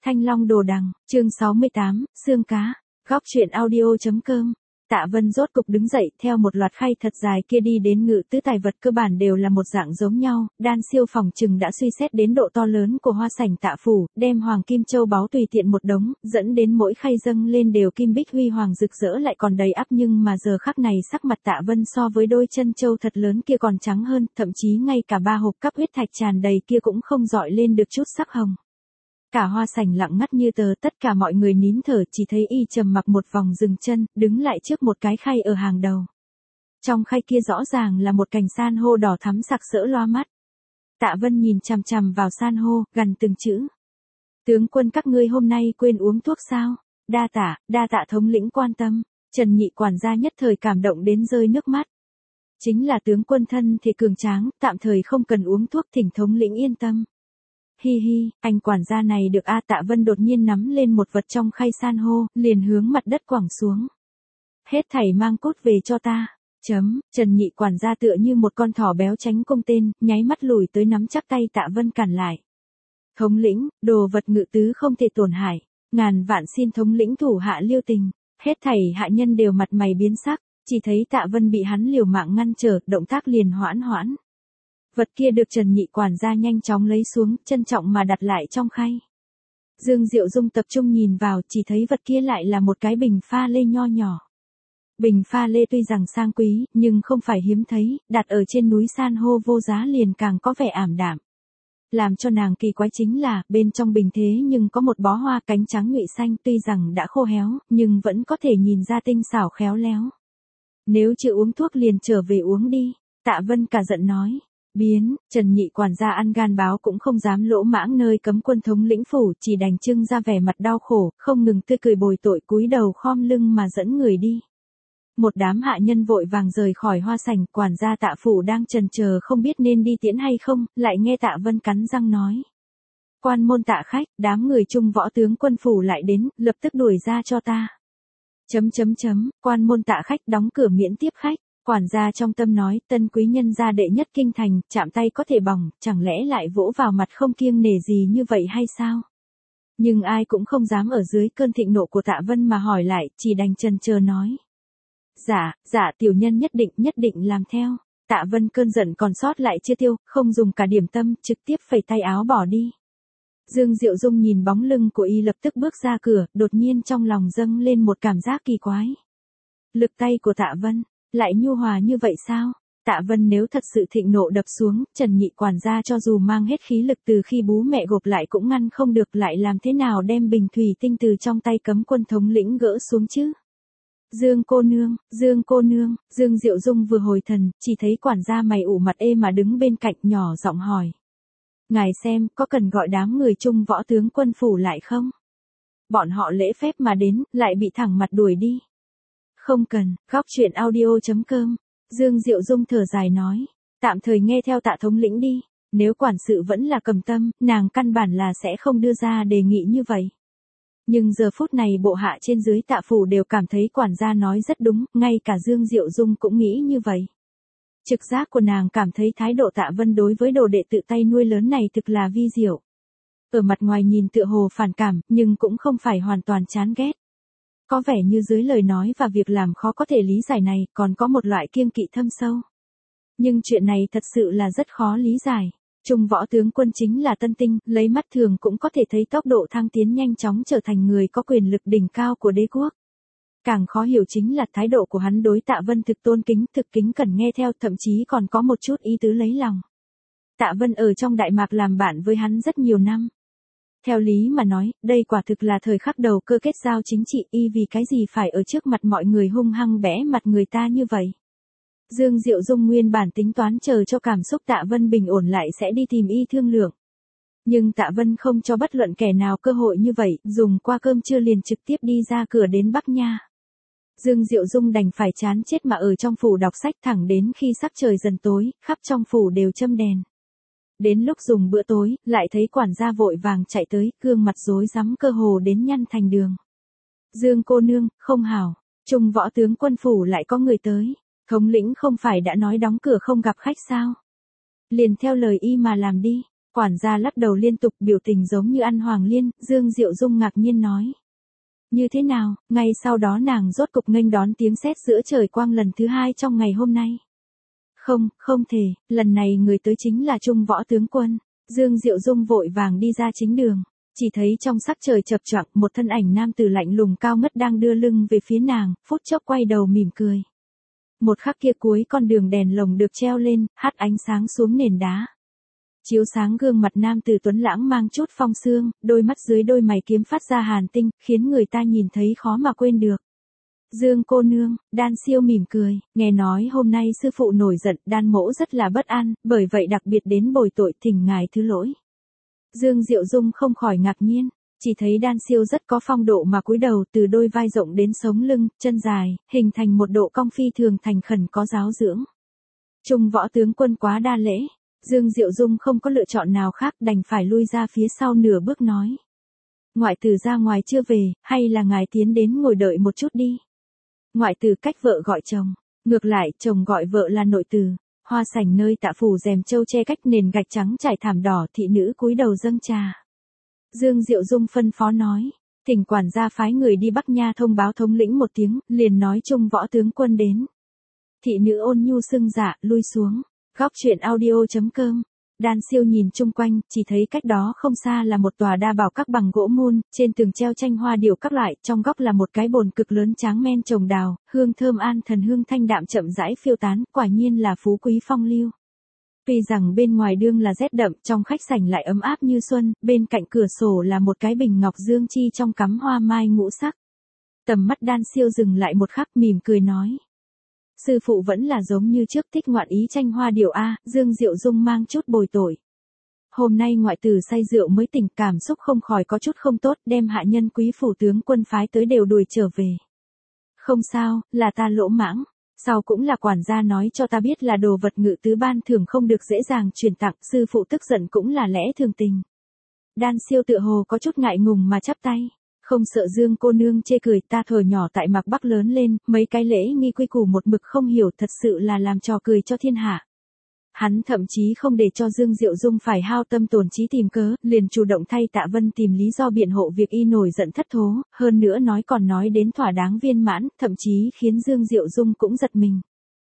Thanh Long Đồ Đằng, chương 68, xương cá, góc truyện audio.com. Tạ Vân rốt cục đứng dậy, theo một loạt khay thật dài kia đi đến Ngự Tứ tài vật cơ bản đều là một dạng giống nhau, Đan Siêu phòng trừng đã suy xét đến độ to lớn của hoa sảnh Tạ phủ, đem hoàng kim châu báu tùy tiện một đống, dẫn đến mỗi khay dâng lên đều kim bích huy hoàng rực rỡ lại còn đầy ắp, nhưng mà giờ khắc này sắc mặt Tạ Vân so với đôi chân châu thật lớn kia còn trắng hơn, thậm chí ngay cả 3 hộp cắp huyết thạch tràn đầy kia cũng không dọi lên được chút sắc hồng. Cả hoa sảnh lặng ngắt như tờ, tất cả mọi người nín thở, chỉ thấy y trầm mặc một vòng dừng chân, đứng lại trước một cái khay ở hàng đầu. Trong khay kia rõ ràng là một cành san hô đỏ thắm sặc sỡ loa mắt. Tạ Vân nhìn chằm chằm vào san hô, gằn từng chữ. Tướng quân các ngươi hôm nay quên uống thuốc sao? Đa tạ thống lĩnh quan tâm. Trần Nhị quản gia nhất thời cảm động đến rơi nước mắt. Chính là tướng quân thân thì cường tráng, tạm thời không cần uống thuốc, thỉnh thống lĩnh yên tâm. Hi hi, anh quản gia này được a. Tạ Vân đột nhiên nắm lên một vật trong khay san hô, liền hướng mặt đất quẳng xuống. Hết thảy mang cút về cho ta. Trần Nhị quản gia tựa như một con thỏ béo tránh cung tên, nháy mắt lùi tới nắm chắc tay Tạ Vân cản lại. Thống lĩnh, đồ vật Ngự Tứ không thể tổn hại, ngàn vạn xin thống lĩnh thủ hạ lưu tình. Hết thảy hạ nhân đều mặt mày biến sắc, chỉ thấy Tạ Vân bị hắn liều mạng ngăn trở, động tác liền hoãn. Vật kia được Trần Nhị quản gia nhanh chóng lấy xuống, trân trọng mà đặt lại trong khay. Dương Diệu Dung tập trung nhìn vào, chỉ thấy vật kia lại là một cái bình pha lê nho nhỏ. Bình pha lê tuy rằng sang quý, nhưng không phải hiếm thấy, đặt ở trên núi san hô vô giá liền càng có vẻ ảm đạm. Làm cho nàng kỳ quái chính là, bên trong bình thế nhưng có một bó hoa cánh trắng nhụy xanh, tuy rằng đã khô héo, nhưng vẫn có thể nhìn ra tinh xảo khéo léo. Nếu chưa uống thuốc liền trở về uống đi, Tạ Vân cả giận nói. Trần Nhị quản gia ăn gan báo cũng không dám lỗ mãng nơi cấm quân thống lĩnh phủ, chỉ đành trưng ra vẻ mặt đau khổ, không ngừng tươi cười bồi tội, cúi đầu khom lưng mà dẫn người đi. Một đám hạ nhân vội vàng rời khỏi hoa sảnh, quản gia Tạ phủ đang chần chờ không biết nên đi tiễn hay không, lại nghe Tạ Vân cắn răng nói. Quan môn Tạ khách, đám người Trung võ tướng quân phủ lại đến, lập tức đuổi ra cho ta. Quan môn Tạ khách đóng cửa miễn tiếp khách. Quản gia trong tâm nói, tân quý nhân gia đệ nhất kinh thành, chạm tay có thể bỏng, chẳng lẽ lại vỗ vào mặt không kiêng nể gì như vậy hay sao? Nhưng ai cũng không dám ở dưới cơn thịnh nộ của Tạ Vân mà hỏi lại, chỉ đành chần chờ nói. Dạ tiểu nhân nhất định làm theo. Tạ Vân cơn giận còn sót lại chưa tiêu, không dùng cả điểm tâm, trực tiếp phẩy tay áo bỏ đi. Dương Diệu Dung nhìn bóng lưng của y lập tức bước ra cửa, đột nhiên trong lòng dâng lên một cảm giác kỳ quái. Lực tay của Tạ Vân lại nhu hòa như vậy sao? Tạ Vân nếu thật sự thịnh nộ đập xuống, Trần Nhị quản gia cho dù mang hết khí lực từ khi bú mẹ gộp lại cũng ngăn không được, lại làm thế nào đem bình thủy tinh từ trong tay cấm quân thống lĩnh gỡ xuống chứ? Dương cô nương, Dương Diệu Dung vừa hồi thần, chỉ thấy quản gia mày ủ mặt ê mà đứng bên cạnh nhỏ giọng hỏi. Ngài xem, có cần gọi đám người Trung võ tướng quân phủ lại không? Bọn họ lễ phép mà đến, lại bị thẳng mặt đuổi đi. Không cần, góc truyện audio.com. Dương Diệu Dung thở dài nói. Tạm thời nghe theo Tạ thống lĩnh đi. Nếu quản sự vẫn là cầm tâm, nàng căn bản là sẽ không đưa ra đề nghị như vậy. Nhưng giờ phút này bộ hạ trên dưới Tạ phủ đều cảm thấy quản gia nói rất đúng, ngay cả Dương Diệu Dung cũng nghĩ như vậy. Trực giác của nàng cảm thấy thái độ Tạ Vân đối với đồ đệ tự tay nuôi lớn này thực là vi diệu. Ở mặt ngoài nhìn tựa hồ phản cảm, nhưng cũng không phải hoàn toàn chán ghét. Có vẻ như dưới lời nói và việc làm khó có thể lý giải này, còn có một loại kiêng kỵ thâm sâu. Nhưng chuyện này thật sự là rất khó lý giải. Trung võ tướng quân chính là tân tinh, lấy mắt thường cũng có thể thấy tốc độ thăng tiến nhanh chóng trở thành người có quyền lực đỉnh cao của đế quốc. Càng khó hiểu chính là thái độ của hắn đối Tạ Vân thực tôn kính, thực kính cẩn nghe theo, thậm chí còn có một chút ý tứ lấy lòng. Tạ Vân ở trong Đại Mạc làm bạn với hắn rất nhiều năm. Theo lý mà nói, đây quả thực là thời khắc đầu cơ kết giao chính trị, y vì cái gì phải ở trước mặt mọi người hung hăng bẽ mặt người ta như vậy. Dương Diệu Dung nguyên bản tính toán chờ cho cảm xúc Tạ Vân bình ổn lại sẽ đi tìm y thương lượng. Nhưng Tạ Vân không cho bất luận kẻ nào cơ hội như vậy, dùng qua cơm trưa liền trực tiếp đi ra cửa đến Bắc Nha. Dương Diệu Dung đành phải chán chết mà ở trong phủ đọc sách thẳng đến khi sắc trời dần tối, khắp trong phủ đều châm đèn. Đến lúc dùng bữa tối, lại thấy quản gia vội vàng chạy tới, gương mặt rối rắm cơ hồ đến nhăn thành đường. Dương cô nương, không hảo, Trung võ tướng quân phủ lại có người tới. Thống lĩnh không phải đã nói đóng cửa không gặp khách sao? Liền theo lời y mà làm đi. Quản gia lắc đầu liên tục, biểu tình giống như ăn hoàng liên. Dương Diệu Dung ngạc nhiên nói. Như thế nào? Ngay sau đó nàng rốt cục nghênh đón tiếng sét giữa trời quang lần thứ 2 trong ngày hôm nay. Không, không thể, lần này người tới chính là Trung Võ tướng quân. Dương Diệu Dung vội vàng đi ra chính đường. Chỉ thấy trong sắc trời chập choạng, một thân ảnh nam tử lạnh lùng cao ngất đang đưa lưng về phía nàng, phút chốc quay đầu mỉm cười. Một khắc kia cuối con đường đèn lồng được treo lên, hắt ánh sáng xuống nền đá. Chiếu sáng gương mặt nam tử tuấn lãng mang chút phong sương, đôi mắt dưới đôi mày kiếm phát ra hàn tinh, khiến người ta nhìn thấy khó mà quên được. Dương cô nương, Đan Siêu mỉm cười, nghe nói hôm nay sư phụ nổi giận, Đan mỗ rất là bất an, bởi vậy đặc biệt đến bồi tội, thỉnh ngài thứ lỗi. Dương Diệu Dung không khỏi ngạc nhiên, chỉ thấy Đan Siêu rất có phong độ mà cúi đầu, từ đôi vai rộng đến sống lưng, chân dài, hình thành một độ cong phi thường thành khẩn có giáo dưỡng. Trung Võ tướng quân quá đa lễ. Dương Diệu Dung không có lựa chọn nào khác, đành phải lui ra phía sau nửa bước nói. Ngoại tử ra ngoài chưa về, hay là ngài tiến đến ngồi đợi một chút đi. Ngoại tử cách vợ gọi chồng, ngược lại chồng gọi vợ là nội tử. Hoa sảnh nơi tạ phủ rèm châu che cách nền gạch trắng trải thảm đỏ, thị nữ cúi đầu dâng trà. Dương Diệu Dung phân phó nói, thỉnh quản gia phái người đi Bắc Nha thông báo thống lĩnh một tiếng, liền nói Trung Võ tướng quân đến. Thị nữ ôn nhu xưng dạ, lui xuống. Góc truyện audio.com. Đan Siêu nhìn chung quanh, chỉ thấy cách đó không xa là một tòa đa bảo các bằng gỗ mun, trên tường treo tranh hoa điểu các loại, trong góc là một cái bồn cực lớn tráng men trồng đào, hương thơm an thần hương thanh đạm chậm rãi phiêu tán, quả nhiên là phú quý phong lưu. Tuy rằng bên ngoài đương là rét đậm, trong khách sảnh lại ấm áp như xuân, bên cạnh cửa sổ là một cái bình ngọc dương chi trong cắm hoa mai ngũ sắc. Tầm mắt Đan Siêu dừng lại một khắc, mỉm cười nói. Sư phụ vẫn là giống như trước, thích ngoạn ý tranh hoa điểu a. Dương Diệu Dung mang chút bồi tội. Hôm nay ngoại tử say rượu mới tỉnh, cảm xúc không khỏi có chút không tốt, đem hạ nhân quý phủ tướng quân phái tới đều đuổi trở về. Không sao, là ta lỗ mãng. Sau cũng là quản gia nói cho ta biết là đồ vật ngự tứ ban thưởng không được dễ dàng truyền tặng, sư phụ tức giận cũng là lẽ thường tình. Đan Siêu tựa hồ có chút ngại ngùng mà chắp tay. Không sợ Dương cô nương chê cười, ta thuở nhỏ tại Mạc Bắc lớn lên, mấy cái lễ nghi quy củ một mực không hiểu, thật sự là làm trò cười cho thiên hạ. Hắn thậm chí không để cho Dương Diệu Dung phải hao tâm tổn trí tìm cớ, liền chủ động thay Tạ Vân tìm lý do biện hộ việc y nổi giận thất thố, hơn nữa còn nói đến thỏa đáng viên mãn, thậm chí khiến Dương Diệu Dung cũng giật mình.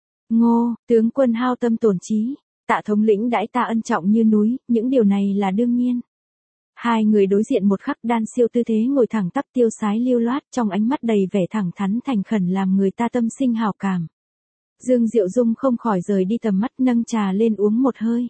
Ngô, tướng quân hao tâm tổn trí, Tạ thống lĩnh đãi ta ân trọng như núi, những điều này là đương nhiên. Hai người đối diện một khắc, Đan Siêu tư thế ngồi thẳng tắp tiêu sái lưu loát, trong ánh mắt đầy vẻ thẳng thắn thành khẩn làm người ta tâm sinh hào cảm. Dương Diệu Dung không khỏi rời đi tầm mắt, nâng trà lên uống một hơi.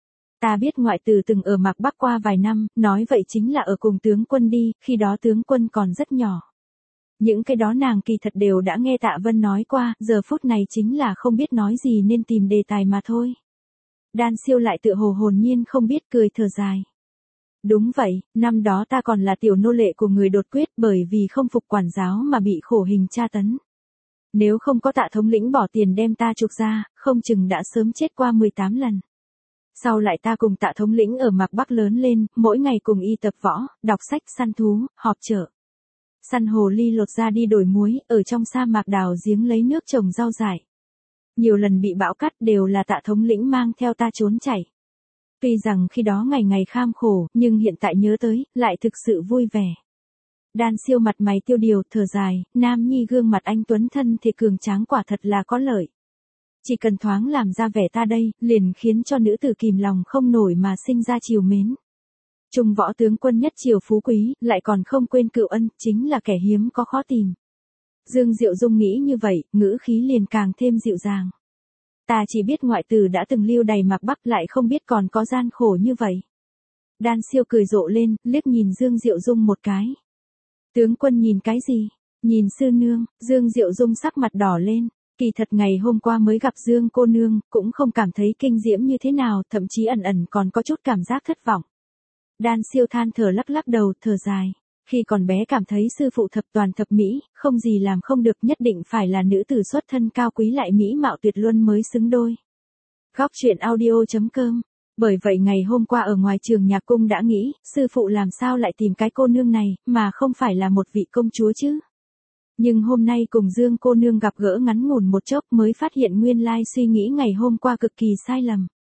Ta biết ngoại tử từng ở Mạc Bắc qua vài năm, nói vậy chính là ở cùng tướng quân đi, khi đó tướng quân còn rất nhỏ. Những cái đó nàng kỳ thật đều đã nghe Tạ Vân nói qua, giờ phút này chính là không biết nói gì nên tìm đề tài mà thôi. Đan Siêu lại tựa hồ hồn nhiên không biết, cười thở dài. Đúng vậy, năm đó ta còn là tiểu nô lệ của người đột quyết, bởi vì không phục quản giáo mà bị khổ hình tra tấn. Nếu không có Tạ thống lĩnh bỏ tiền đem ta trục ra, không chừng đã sớm chết qua 18 lần. Sau lại ta cùng Tạ thống lĩnh ở Mạc Bắc lớn lên, mỗi ngày cùng y tập võ, đọc sách, săn thú, họp chợ. Săn hồ ly lột ra đi đổi muối, ở trong sa mạc đào giếng lấy nước trồng rau dại. Nhiều lần bị bão cắt đều là Tạ thống lĩnh mang theo ta trốn chạy. Tuy rằng khi đó ngày ngày kham khổ, nhưng hiện tại nhớ tới, lại thực sự vui vẻ. Đan Siêu mặt mày tiêu điều, thở dài, nam nhi gương mặt anh tuấn thân thì cường tráng quả thật là có lợi. Chỉ cần thoáng làm ra vẻ ta đây, liền khiến cho nữ tử kìm lòng không nổi mà sinh ra chiều mến. Trung Võ tướng quân nhất triều phú quý, lại còn không quên cựu ân, chính là kẻ hiếm có khó tìm. Dương Diệu Dung nghĩ như vậy, ngữ khí liền càng thêm dịu dàng. Ta chỉ biết ngoại tử đã từng lưu đày Mạc Bắc, lại không biết còn có gian khổ như vậy. Đan Siêu cười rộ lên, liếc nhìn Dương Diệu Dung một cái. Tướng quân nhìn cái gì? Nhìn sư nương. Dương Diệu Dung sắc mặt đỏ lên. Kỳ thật ngày hôm qua mới gặp Dương cô nương, cũng không cảm thấy kinh diễm như thế nào, thậm chí ẩn ẩn còn có chút cảm giác thất vọng. Đan Siêu than thở lắc lắc đầu, thở dài. Khi còn bé cảm thấy sư phụ thập toàn thập mỹ, không gì làm không được, nhất định phải là nữ tử xuất thân cao quý lại mỹ mạo tuyệt luân mới xứng đôi. Góc truyện audio.com. Bởi vậy ngày hôm qua ở ngoài trường nhạc cung đã nghĩ, sư phụ làm sao lại tìm cái cô nương này, mà không phải là một vị công chúa chứ. Nhưng hôm nay cùng Dương cô nương gặp gỡ ngắn ngủn một chốc mới phát hiện nguyên lai suy nghĩ ngày hôm qua cực kỳ sai lầm.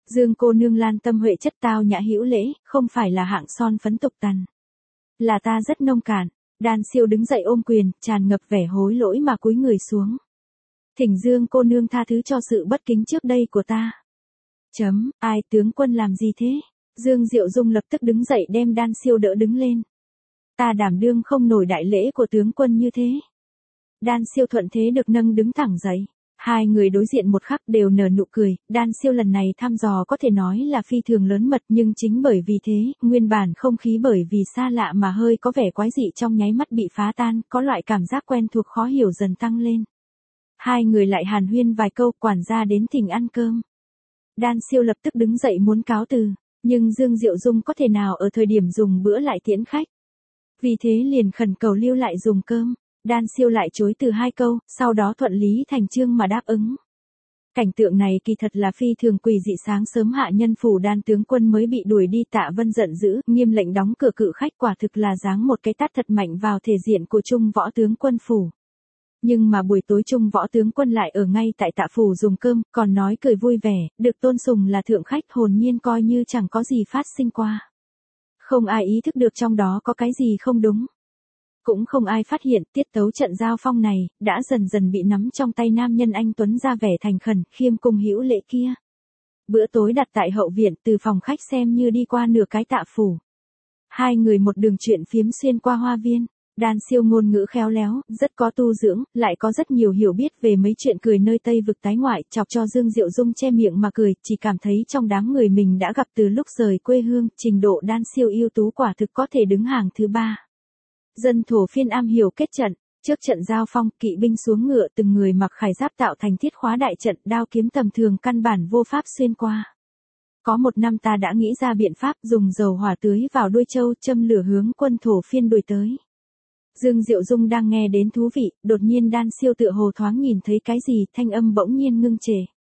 Dương cô nương Lan Tâm Huệ chất tao nhã hữu lễ, không phải là hạng son phấn tục tằn. Là ta rất nông cạn. Đan Siêu đứng dậy ôm quyền, tràn ngập vẻ hối lỗi mà cúi người xuống. Thỉnh Dương cô nương tha thứ cho sự bất kính trước đây của ta. Ai tướng quân làm gì thế? Dương Diệu Dung lập tức đứng dậy đem Đan Siêu đỡ đứng lên. Ta đảm đương không nổi đại lễ của tướng quân như thế. Đan Siêu thuận thế được nâng đứng thẳng dậy. Hai người đối diện một khắc đều nở nụ cười, Đan Siêu lần này thăm dò có thể nói là phi thường lớn mật, nhưng chính bởi vì thế, nguyên bản không khí bởi vì xa lạ mà hơi có vẻ quái dị trong nháy mắt bị phá tan, có loại cảm giác quen thuộc khó hiểu dần tăng lên. Hai người lại hàn huyên vài câu, quản gia đến thỉnh ăn cơm. Đan Siêu lập tức đứng dậy muốn cáo từ, nhưng Dương Diệu Dung có thể nào ở thời điểm dùng bữa lại tiễn khách. Vì thế liền khẩn cầu lưu lại dùng cơm. Đan Siêu lại chối từ hai câu, sau đó thuận lý thành chương mà đáp ứng. Cảnh tượng này kỳ thật là phi thường quỷ dị. Sáng sớm hạ nhân phủ Đan tướng quân mới bị đuổi đi, Tạ Vân giận dữ, nghiêm lệnh đóng cửa cự khách, quả thực là giáng một cái tát thật mạnh vào thể diện của Trung Võ tướng quân phủ. Nhưng mà buổi tối Trung Võ tướng quân lại ở ngay tại Tạ phủ dùng cơm, còn nói cười vui vẻ, được tôn sùng là thượng khách, hồn nhiên coi như chẳng có gì phát sinh qua. Không ai ý thức được trong đó có cái gì không đúng. Cũng không ai phát hiện tiết tấu trận giao phong này, đã dần dần bị nắm trong tay nam nhân anh Tuấn ra vẻ thành khẩn, khiêm cung hữu lễ kia. Bữa tối đặt tại hậu viện, từ phòng khách xem như đi qua nửa cái Tạ phủ. Hai người một đường chuyện phiếm xuyên qua hoa viên. Đan Siêu ngôn ngữ khéo léo, rất có tu dưỡng, lại có rất nhiều hiểu biết về mấy chuyện cười nơi Tây vực tái ngoại, chọc cho Dương Diệu Dung che miệng mà cười, chỉ cảm thấy trong đám người mình đã gặp từ lúc rời quê hương, trình độ Đan Siêu ưu tú quả thực có thể đứng hàng thứ 3. Dân thổ phiên am hiểu kết trận, trước trận giao phong, kỵ binh xuống ngựa, từng người mặc khải giáp tạo thành thiết khóa đại trận, đao kiếm tầm thường căn bản vô pháp xuyên qua. Có một năm ta đã nghĩ ra biện pháp dùng dầu hỏa tưới vào đuôi trâu, châm lửa hướng quân thổ phiên đuổi tới. Dương Diệu Dung đang nghe đến thú vị, đột nhiên Đan Siêu tựa hồ thoáng nhìn thấy cái gì, thanh âm bỗng nhiên ngưng trệ.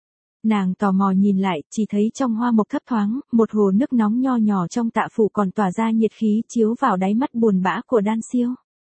Nàng tò mò nhìn lại, chỉ thấy trong hoa mộc thấp thoáng, một hồ nước nóng nho nhỏ trong Tạ phủ còn tỏa ra nhiệt khí chiếu vào đáy mắt buồn bã của Đan Siêu.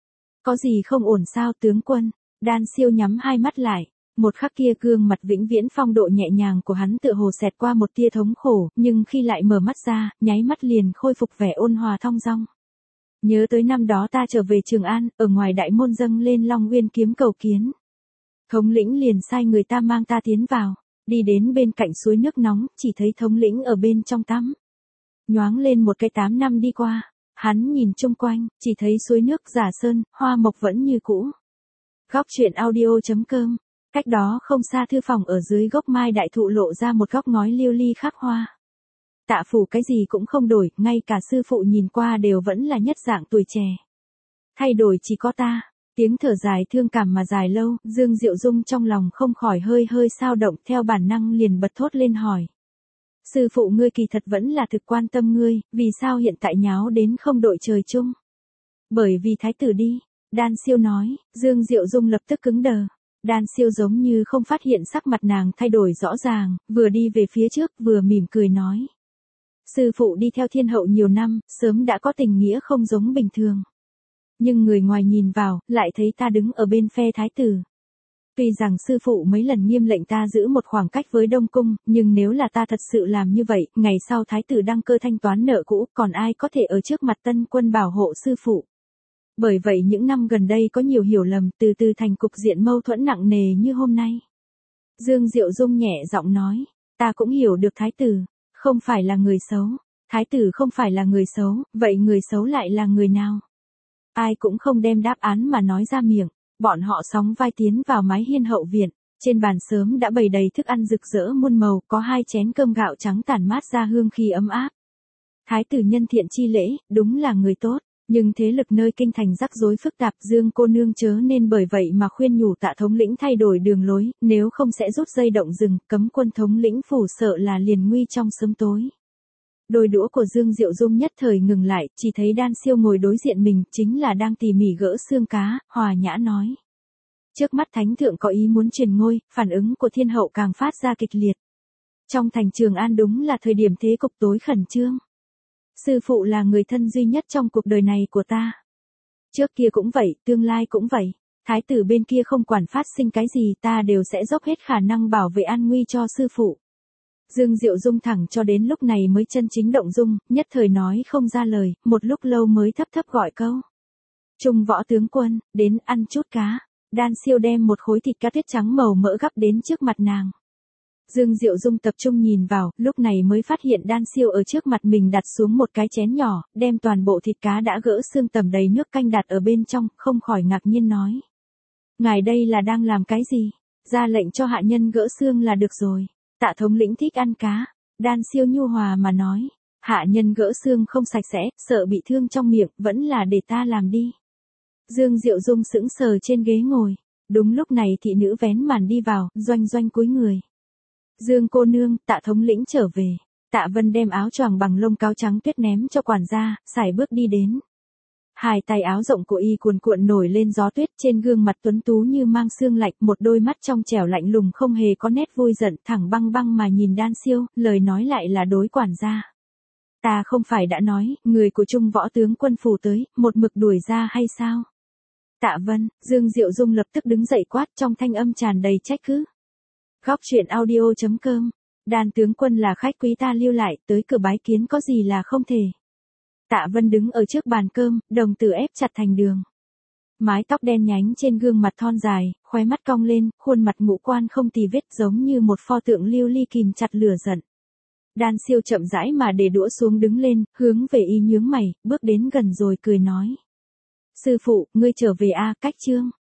Có gì không ổn sao tướng quân? Đan Siêu nhắm hai mắt lại. Một khắc kia gương mặt vĩnh viễn phong độ nhẹ nhàng của hắn tựa hồ xẹt qua một tia thống khổ, nhưng khi lại mở mắt ra, nháy mắt liền khôi phục vẻ ôn hòa thong dong. Nhớ tới năm đó ta trở về Trường An, ở ngoài đại môn dâng lên Long Uyên kiếm cầu kiến. Thống lĩnh liền sai người ta mang ta tiến vào, đi đến bên cạnh suối nước nóng, chỉ thấy thống lĩnh ở bên trong tắm. Nhoáng lên một cái 8 năm đi qua, hắn nhìn chung quanh, chỉ thấy suối nước Giả Sơn, hoa mộc vẫn như cũ. Góc truyện audio.com, cách đó không xa thư phòng ở dưới gốc mai đại thụ lộ ra một góc ngói liêu ly khắc hoa. Tạ phủ cái gì cũng không đổi, ngay cả sư phụ nhìn qua đều vẫn là nhất dạng tuổi trẻ. Thay đổi chỉ có ta. Tiếng thở dài thương cảm mà dài lâu, Dương Diệu Dung trong lòng không khỏi hơi hơi xao động, theo bản năng liền bật thốt lên hỏi. Sư phụ ngươi kỳ thật vẫn là thực quan tâm ngươi, vì sao hiện tại nháo đến không đội trời chung? Bởi vì thái tử đi, Đan Siêu nói. Dương Diệu Dung lập tức cứng đờ. Đan Siêu giống như không phát hiện sắc mặt nàng thay đổi rõ ràng, vừa đi về phía trước vừa mỉm cười nói. Sư phụ đi theo thiên hậu nhiều năm, sớm đã có tình nghĩa không giống bình thường. Nhưng người ngoài nhìn vào, lại thấy ta đứng ở bên phe thái tử. Tuy rằng sư phụ mấy lần nghiêm lệnh ta giữ một khoảng cách với Đông Cung, nhưng nếu là ta thật sự làm như vậy, ngày sau thái tử đăng cơ thanh toán nợ cũ, còn ai có thể ở trước mặt tân quân bảo hộ sư phụ. Bởi vậy những năm gần đây có nhiều hiểu lầm, từ từ thành cục diện mâu thuẫn nặng nề như hôm nay. Dương Diệu Dung nhẹ giọng nói, ta cũng hiểu được thái tử, không phải là người xấu. Thái tử không phải là người xấu, vậy người xấu lại là người nào? Ai cũng không đem đáp án mà nói ra miệng, bọn họ sóng vai tiến vào mái hiên hậu viện, trên bàn sớm đã bày đầy thức ăn rực rỡ muôn màu, có 2 chén cơm gạo trắng tản mát ra hương khí ấm áp. Thái tử nhân thiện chi lễ, đúng là người tốt, nhưng thế lực nơi kinh thành rắc rối phức tạp, Dương cô nương chớ nên bởi vậy mà khuyên nhủ Tạ thống lĩnh thay đổi đường lối, nếu không sẽ rút dây động rừng, cấm quân thống lĩnh phủ sợ là liền nguy trong sớm tối. Đôi đũa của Dương Diệu Dung nhất thời ngừng lại, chỉ thấy Đan Siêu ngồi đối diện mình, chính là đang tỉ mỉ gỡ xương cá, hòa nhã nói. Trước mắt thánh thượng có ý muốn truyền ngôi, phản ứng của thiên hậu càng phát ra kịch liệt. Trong thành Trường An đúng là thời điểm thế cục tối khẩn trương. Sư phụ là người thân duy nhất trong cuộc đời này của ta. Trước kia cũng vậy, tương lai cũng vậy. Thái tử bên kia không quản phát sinh cái gì, ta đều sẽ dốc hết khả năng bảo vệ an nguy cho sư phụ. Dương Diệu Dung thẳng cho đến lúc này mới chân chính động dung, nhất thời nói không ra lời, một lúc lâu mới thấp thấp gọi câu. Trung Võ tướng quân, đến ăn chút cá. Đan Siêu đem một khối thịt cá tuyết trắng màu mỡ gắp đến trước mặt nàng. Dương Diệu Dung tập trung nhìn vào, lúc này mới phát hiện Đan Siêu ở trước mặt mình đặt xuống một cái chén nhỏ, đem toàn bộ thịt cá đã gỡ xương tẩm đầy nước canh đặt ở bên trong, không khỏi ngạc nhiên nói. Ngài đây là đang làm cái gì? Ra lệnh cho hạ nhân gỡ xương là được rồi. Tạ thống lĩnh thích ăn cá. Đan Siêu nhu hòa mà nói. Hạ nhân gỡ xương không sạch sẽ, sợ bị thương trong miệng, vẫn là để ta làm đi. Dương Diệu Dung sững sờ trên ghế ngồi. Đúng lúc này thị nữ vén màn đi vào, doanh doanh cúi người. Dương cô nương, Tạ thống lĩnh trở về. Tạ Vân đem áo choàng bằng lông cáo trắng tuyết ném cho quản gia, sải bước đi đến. Hai tay áo rộng của y cuồn cuộn nổi lên gió tuyết, trên gương mặt tuấn tú như mang sương lạnh, một đôi mắt trong trẻo lạnh lùng không hề có nét vui giận, thẳng băng băng mà nhìn Đan Siêu, lời nói lại là đối quản gia. Ta không phải đã nói, người của Trung Võ tướng quân phủ tới, một mực đuổi ra hay sao? Tạ Vân, Dương Diệu Dung lập tức đứng dậy quát trong thanh âm tràn đầy trách cứ. Góc truyện audio.com, Đan tướng quân là khách quý ta lưu lại, tới cửa bái kiến có gì là không thể. Tạ Vân đứng ở trước bàn cơm, đồng tử ép chặt thành đường. Mái tóc đen nhánh trên gương mặt thon dài, khóe mắt cong lên, khuôn mặt ngũ quan không tì vết giống như một pho tượng lưu ly kìm chặt lửa giận. Đan Siêu chậm rãi mà để đũa xuống đứng lên, hướng về y nhướng mày, bước đến gần rồi cười nói. Sư phụ, ngươi trở về a, cách trương.